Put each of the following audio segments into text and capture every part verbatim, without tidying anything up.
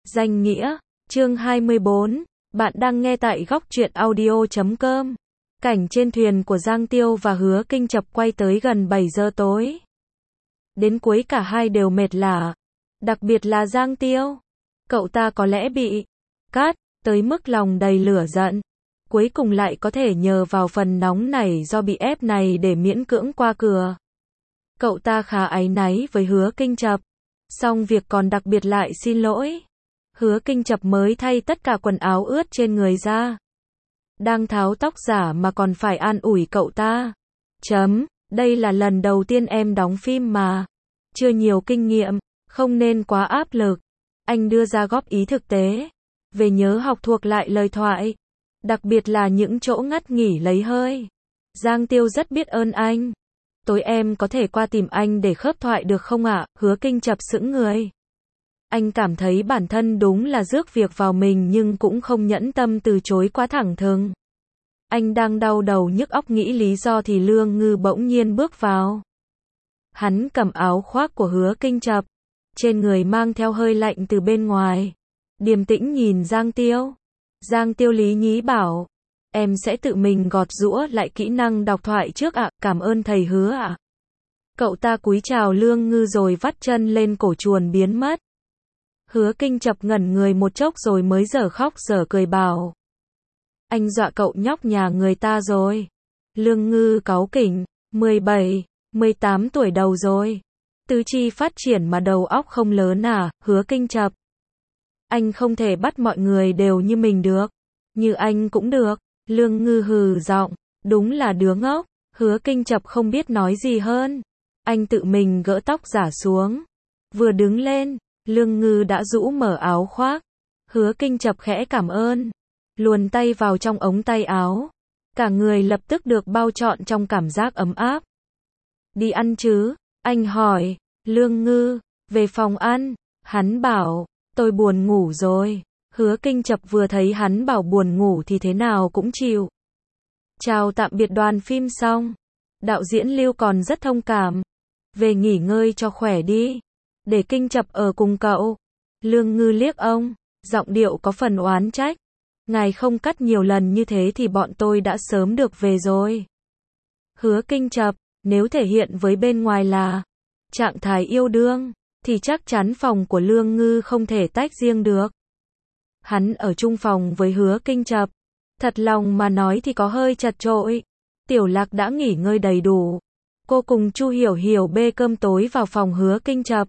Danh nghĩa, chương hai mươi bốn, bạn đang nghe tại góc truyện audio chấm com. Cảnh trên thuyền của Giang Tiêu và Hứa Kinh Chập quay tới gần bảy giờ tối. Đến cuối cả hai đều mệt lả, đặc biệt là Giang Tiêu. Cậu ta có lẽ bị cát tới mức lòng đầy lửa giận. Cuối cùng lại có thể nhờ vào phần nóng nảy do bị ép này để miễn cưỡng qua cửa. Cậu ta khá áy náy với Hứa Kinh Chập. Xong việc còn đặc biệt lại xin lỗi. Hứa Kinh Chập mới thay tất cả quần áo ướt trên người ra. Đang tháo tóc giả mà còn phải an ủi cậu ta. Chấm, đây là lần đầu tiên em đóng phim mà. Chưa nhiều kinh nghiệm, không nên quá áp lực. Anh đưa ra góp ý thực tế. Về nhớ học thuộc lại lời thoại. Đặc biệt là những chỗ ngắt nghỉ lấy hơi. Giang Tiêu rất biết ơn anh. Tối em có thể qua tìm anh để khớp thoại được không ạ? Hứa Kinh Chập sững người. Anh cảm thấy bản thân đúng là rước việc vào mình nhưng cũng không nhẫn tâm từ chối quá thẳng thừng. Anh đang đau đầu nhức óc nghĩ lý do thì Lương Ngư bỗng nhiên bước vào. Hắn cầm áo khoác của Hứa Kinh Chập. Trên người mang theo hơi lạnh từ bên ngoài. Điềm tĩnh nhìn Giang Tiêu. Giang Tiêu lý nhí bảo. Em sẽ tự mình gọt giũa lại kỹ năng đọc thoại trước ạ, cảm ơn thầy Hứa ạ. Cậu ta cúi chào Lương Ngư rồi vắt chân lên cổ chuồn biến mất. Hứa Kinh Chập ngẩn người một chốc rồi mới dở khóc dở cười bảo. Anh dọa cậu nhóc nhà người ta rồi. Lương Ngư cáu kỉnh, mười bảy, mười tám tuổi đầu rồi. Tứ chi phát triển mà đầu óc không lớn à, Hứa Kinh Chập. Anh không thể bắt mọi người đều như mình được. Như anh cũng được. Lương Ngư hừ giọng, đúng là đứa ngốc. Hứa Kinh Chập không biết nói gì hơn. Anh tự mình gỡ tóc giả xuống. Vừa đứng lên, Lương Ngư đã rũ mở áo khoác. Hứa Kinh Chập khẽ cảm ơn. Luồn tay vào trong ống tay áo. Cả người lập tức được bao trọn trong cảm giác ấm áp. Đi ăn chứ? Anh hỏi. Lương Ngư, về phòng ăn. Hắn bảo, tôi buồn ngủ rồi. Hứa Kinh Chập vừa thấy hắn bảo buồn ngủ thì thế nào cũng chịu. Chào tạm biệt đoàn phim xong. Đạo diễn Lưu còn rất thông cảm. Về nghỉ ngơi cho khỏe đi. Để Kinh Chập ở cùng cậu. Lương Ngư liếc ông. Giọng điệu có phần oán trách. Ngài không cắt nhiều lần như thế thì bọn tôi đã sớm được về rồi. Hứa Kinh Chập, nếu thể hiện với bên ngoài là trạng thái yêu đương, thì chắc chắn phòng của Lương Ngư không thể tách riêng được. Hắn ở chung phòng với Hứa Kinh Chập. Thật lòng mà nói thì có hơi chật chội. Tiểu Lạc đã nghỉ ngơi đầy đủ. Cô cùng Chu Hiểu Hiểu bê cơm tối vào phòng Hứa Kinh Chập.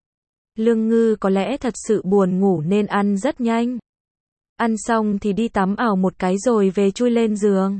Lương Ngư có lẽ thật sự buồn ngủ nên ăn rất nhanh. Ăn xong thì đi tắm ảo một cái rồi về chui lên giường.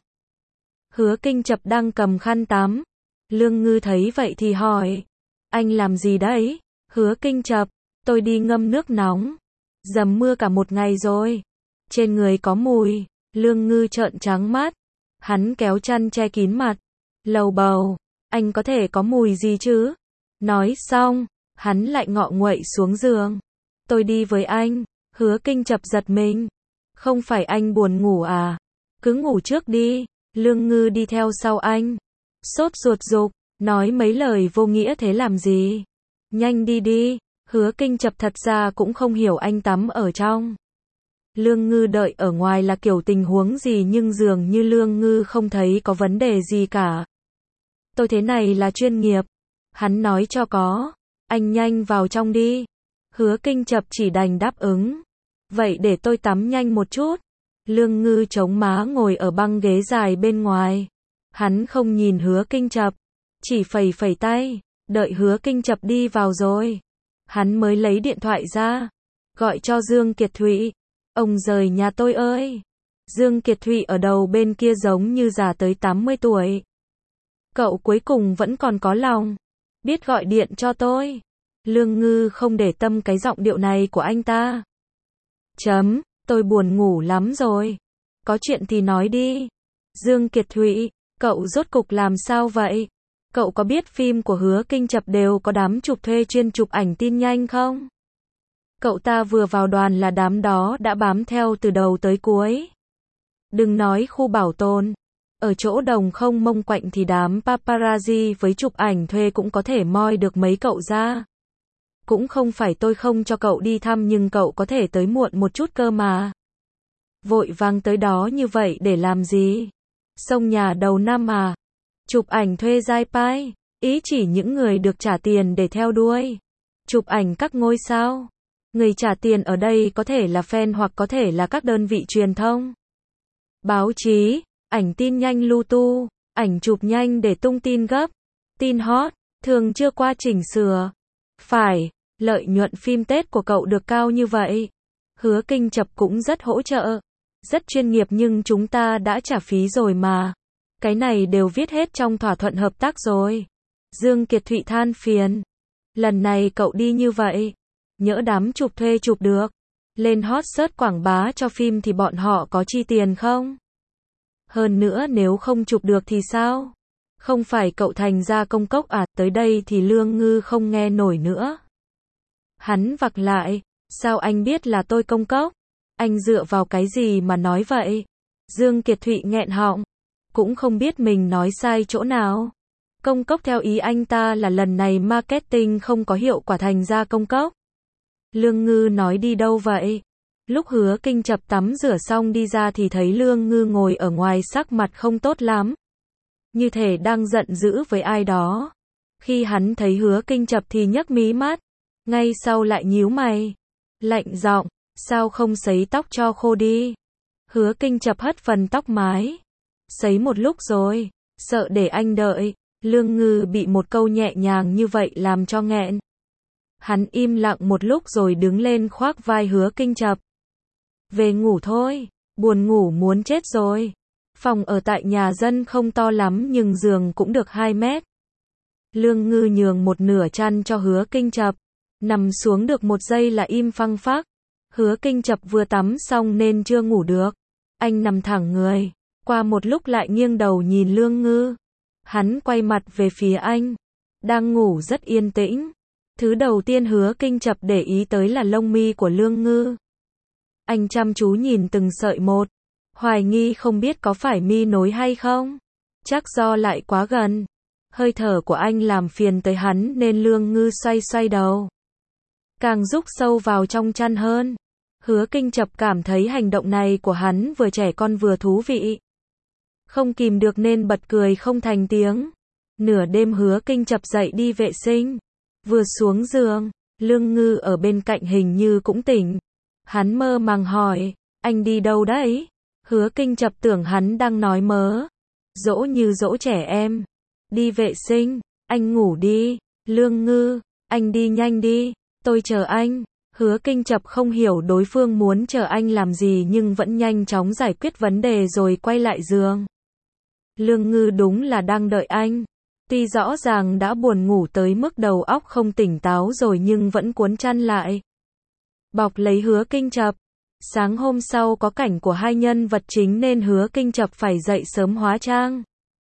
Hứa Kinh Chập đang cầm khăn tắm. Lương Ngư thấy vậy thì hỏi. Anh làm gì đấy? Hứa Kinh Chập, tôi đi ngâm nước nóng. Dầm mưa cả một ngày rồi. Trên người có mùi. Lương Ngư trợn trắng mắt. Hắn kéo chăn che kín mặt. Lầu bầu. Anh có thể có mùi gì chứ? Nói xong, hắn lại ngọ nguậy xuống giường. Tôi đi với anh. Hứa Kinh Chập giật mình. Không phải anh buồn ngủ à? Cứ ngủ trước đi. Lương Ngư đi theo sau anh. Sốt ruột dục. Nói mấy lời vô nghĩa thế làm gì? Nhanh đi đi. Hứa Kinh Chập thật ra cũng không hiểu anh tắm ở trong. Lương Ngư đợi ở ngoài là kiểu tình huống gì nhưng dường như Lương Ngư không thấy có vấn đề gì cả. Tôi thế này là chuyên nghiệp. Hắn nói cho có. Anh nhanh vào trong đi. Hứa Kinh Chập chỉ đành đáp ứng. Vậy để tôi tắm nhanh một chút. Lương Ngư chống má ngồi ở băng ghế dài bên ngoài. Hắn không nhìn Hứa Kinh Chập. Chỉ phẩy phẩy tay. Đợi Hứa Kinh Chập đi vào rồi. Hắn mới lấy điện thoại ra. Gọi cho Dương Kiệt Thụy. Ông rời nhà tôi ơi. Dương Kiệt Thụy ở đầu bên kia giống như già tới tám mươi tuổi. Cậu cuối cùng vẫn còn có lòng. Biết gọi điện cho tôi. Lương Ngư không để tâm cái giọng điệu này của anh ta. Chấm, tôi buồn ngủ lắm rồi. Có chuyện thì nói đi. Dương Kiệt Thụy, cậu rốt cục làm sao vậy? Cậu có biết phim của Hứa Kinh Chập đều có đám chụp thuê chuyên chụp ảnh tin nhanh không? Cậu ta vừa vào đoàn là đám đó đã bám theo từ đầu tới cuối. Đừng nói khu bảo tồn. Ở chỗ đồng không mông quạnh thì đám paparazzi với chụp ảnh thuê cũng có thể moi được mấy cậu ra. Cũng không phải tôi không cho cậu đi thăm nhưng cậu có thể tới muộn một chút cơ mà. Vội vàng tới đó như vậy để làm gì? Xông nhà đầu năm à? Chụp ảnh thuê giai pai, ý chỉ những người được trả tiền để theo đuôi. Chụp ảnh các ngôi sao. Người trả tiền ở đây có thể là fan hoặc có thể là các đơn vị truyền thông. Báo chí, ảnh tin nhanh lưu tu, ảnh chụp nhanh để tung tin gấp, tin hot, thường chưa qua chỉnh sửa. Phải, lợi nhuận phim Tết của cậu được cao như vậy. Hứa Kinh Chập cũng rất hỗ trợ, rất chuyên nghiệp nhưng chúng ta đã trả phí rồi mà. Cái này đều viết hết trong thỏa thuận hợp tác rồi. Dương Kiệt Thụy than phiền. Lần này cậu đi như vậy, nhỡ đám chụp thuê chụp được, lên hot search quảng bá cho phim thì bọn họ có chi tiền không? Hơn nữa nếu không chụp được thì sao? Không phải cậu thành ra công cốc à, tới đây thì Lương Ngư không nghe nổi nữa. Hắn vặc lại, sao anh biết là tôi công cốc? Anh dựa vào cái gì mà nói vậy? Dương Kiệt Thụy nghẹn họng, cũng không biết mình nói sai chỗ nào. Công cốc theo ý anh ta là lần này marketing không có hiệu quả thành ra công cốc. Lương Ngư nói đi đâu vậy? Lúc Hứa Kinh Chập tắm rửa xong đi ra thì thấy Lương Ngư ngồi ở ngoài sắc mặt không tốt lắm. Như thể đang giận dữ với ai đó. Khi hắn thấy Hứa Kinh Chập thì nhấc mí mắt, ngay sau lại nhíu mày, lạnh giọng, sao không sấy tóc cho khô đi? Hứa Kinh Chập hất phần tóc mái, sấy một lúc rồi, sợ để anh đợi. Lương Ngư bị một câu nhẹ nhàng như vậy làm cho nghẹn. Hắn im lặng một lúc rồi đứng lên khoác vai Hứa Kinh Chập. Về ngủ thôi, buồn ngủ muốn chết rồi. Phòng ở tại nhà dân không to lắm nhưng giường cũng được hai mét. Lương Ngư nhường một nửa chăn cho Hứa Kinh Chập. Nằm xuống được một giây là im phăng phắc. Hứa Kinh Chập vừa tắm xong nên chưa ngủ được. Anh nằm thẳng người, qua một lúc lại nghiêng đầu nhìn Lương Ngư. Hắn quay mặt về phía anh, đang ngủ rất yên tĩnh. Thứ đầu tiên Hứa Kinh Chập để ý tới là lông mi của Lương Ngư. Anh chăm chú nhìn từng sợi một, hoài nghi không biết có phải mi nối hay không. Chắc do lại quá gần. Hơi thở của anh làm phiền tới hắn nên Lương Ngư xoay xoay đầu, càng rúc sâu vào trong chăn hơn. Hứa Kinh Chập cảm thấy hành động này của hắn vừa trẻ con vừa thú vị. Không kìm được nên bật cười không thành tiếng. Nửa đêm Hứa Kinh Chập dậy đi vệ sinh. Vừa xuống giường, Lương Ngư ở bên cạnh hình như cũng tỉnh. Hắn mơ màng hỏi, anh đi đâu đấy? Hứa Kinh Chập tưởng hắn đang nói mớ, dỗ như dỗ trẻ em. Đi vệ sinh, anh ngủ đi. Lương Ngư, anh đi nhanh đi, tôi chờ anh. Hứa Kinh Chập không hiểu đối phương muốn chờ anh làm gì nhưng vẫn nhanh chóng giải quyết vấn đề rồi quay lại giường. Lương Ngư đúng là đang đợi anh. Tuy rõ ràng đã buồn ngủ tới mức đầu óc không tỉnh táo rồi nhưng vẫn cuốn chăn lại, bọc lấy Hứa Kinh Chập. Sáng hôm sau có cảnh của hai nhân vật chính nên Hứa Kinh Chập phải dậy sớm hóa trang.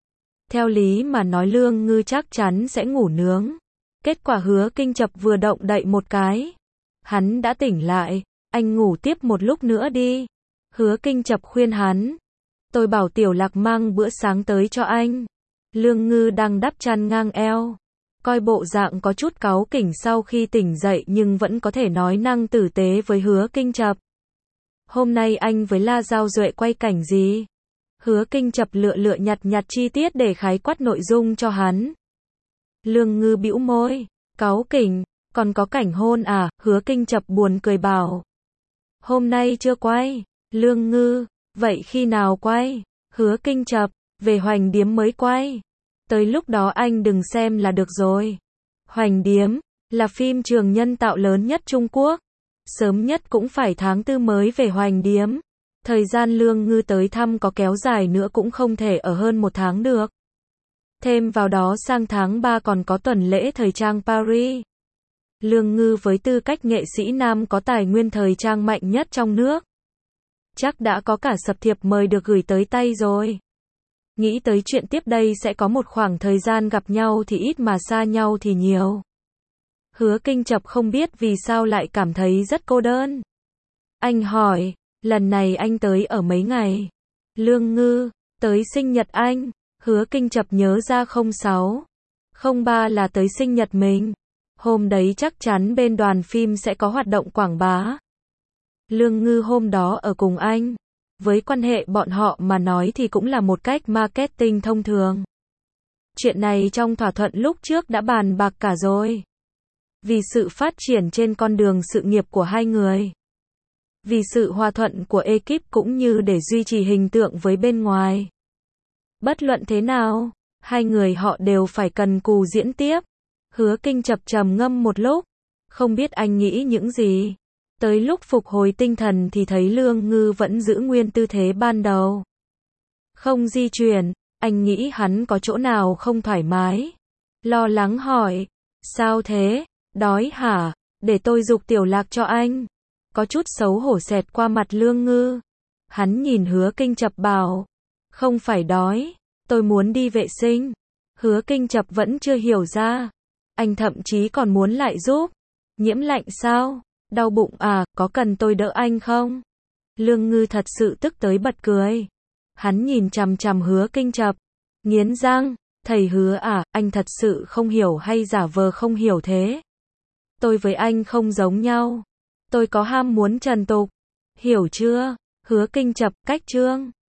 Theo lý mà nói Lương Ngư chắc chắn sẽ ngủ nướng. Kết quả Hứa Kinh Chập vừa động đậy một cái, hắn đã tỉnh lại. Anh ngủ tiếp một lúc nữa đi. Hứa Kinh Chập khuyên hắn. Tôi bảo Tiểu Lạc mang bữa sáng tới cho anh. Lương Ngư đang đắp chăn ngang eo, coi bộ dạng có chút cáu kỉnh sau khi tỉnh dậy nhưng vẫn có thể nói năng tử tế với Hứa Kinh Chập. Hôm nay anh với La Giao Duệ quay cảnh gì? Hứa Kinh Chập lựa lựa nhặt nhặt chi tiết để khái quát nội dung cho hắn. Lương Ngư bĩu môi, cáu kỉnh, còn có cảnh hôn à? Hứa Kinh Chập buồn cười bảo. Hôm nay chưa quay. Lương Ngư, vậy khi nào quay? Hứa Kinh Chập, về Hoành Điếm mới quay. Tới lúc đó anh đừng xem là được rồi. Hoành Điếm là phim trường nhân tạo lớn nhất Trung Quốc. Sớm nhất cũng phải tháng tư mới về Hoành Điếm. Thời gian Lương Ngư tới thăm có kéo dài nữa cũng không thể ở hơn một tháng được. Thêm vào đó sang tháng ba còn có tuần lễ thời trang Paris. Lương Ngư với tư cách nghệ sĩ nam có tài nguyên thời trang mạnh nhất trong nước. Chắc đã có cả sập thiệp mời được gửi tới tay rồi. Nghĩ tới chuyện tiếp đây sẽ có một khoảng thời gian gặp nhau thì ít mà xa nhau thì nhiều. Hứa Kinh Chập không biết vì sao lại cảm thấy rất cô đơn. Anh hỏi, lần này anh tới ở mấy ngày? Lương Ngư, tới sinh nhật anh. Hứa Kinh Chập nhớ ra không sáu, không ba là tới sinh nhật mình. Hôm đấy chắc chắn bên đoàn phim sẽ có hoạt động quảng bá. Lương Ngư hôm đó ở cùng anh. Với quan hệ bọn họ mà nói thì cũng là một cách marketing thông thường. Chuyện này trong thỏa thuận lúc trước đã bàn bạc cả rồi. Vì sự phát triển trên con đường sự nghiệp của hai người. Vì sự hòa thuận của ekip cũng như để duy trì hình tượng với bên ngoài. Bất luận thế nào, hai người họ đều phải cần cù diễn tiếp. Hứa Kinh chập trầm ngâm một lúc, không biết anh nghĩ những gì. Tới lúc phục hồi tinh thần thì thấy Lương Ngư vẫn giữ nguyên tư thế ban đầu. Không di chuyển, anh nghĩ hắn có chỗ nào không thoải mái. Lo lắng hỏi, sao thế, đói hả, để tôi giục Tiểu Lạc cho anh. Có chút xấu hổ xẹt qua mặt Lương Ngư. Hắn nhìn Hứa Kinh chập bảo, không phải đói, tôi muốn đi vệ sinh. Hứa Kinh chập vẫn chưa hiểu ra. Anh thậm chí còn muốn lại giúp. Nhiễm lạnh sao? Đau bụng à, có cần tôi đỡ anh không? Lương Ngư thật sự tức tới bật cười. Hắn nhìn chằm chằm Hứa Kinh chập, nghiến răng, thầy Hứa à, anh thật sự không hiểu hay giả vờ không hiểu thế? Tôi với anh không giống nhau. Tôi có ham muốn trần tục. Hiểu chưa? Hứa Kinh chập cách trương.